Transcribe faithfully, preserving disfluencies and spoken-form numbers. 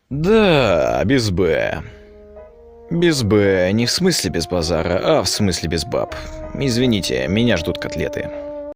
Да, без «Б». Без «Б», не в смысле без базара, а в смысле без баб. Извините, меня ждут котлеты.